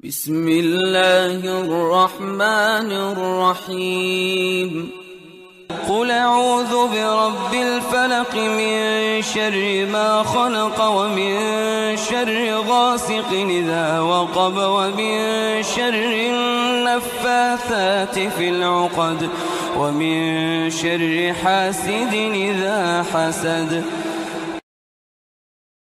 بسم الله الرحمن الرحيم. قل أعوذ برب الفلق من شر ما خلق ومن شر غاسق إذا وقب ومن شر النفاثات في العقد ومن شر حاسد إذا حسد.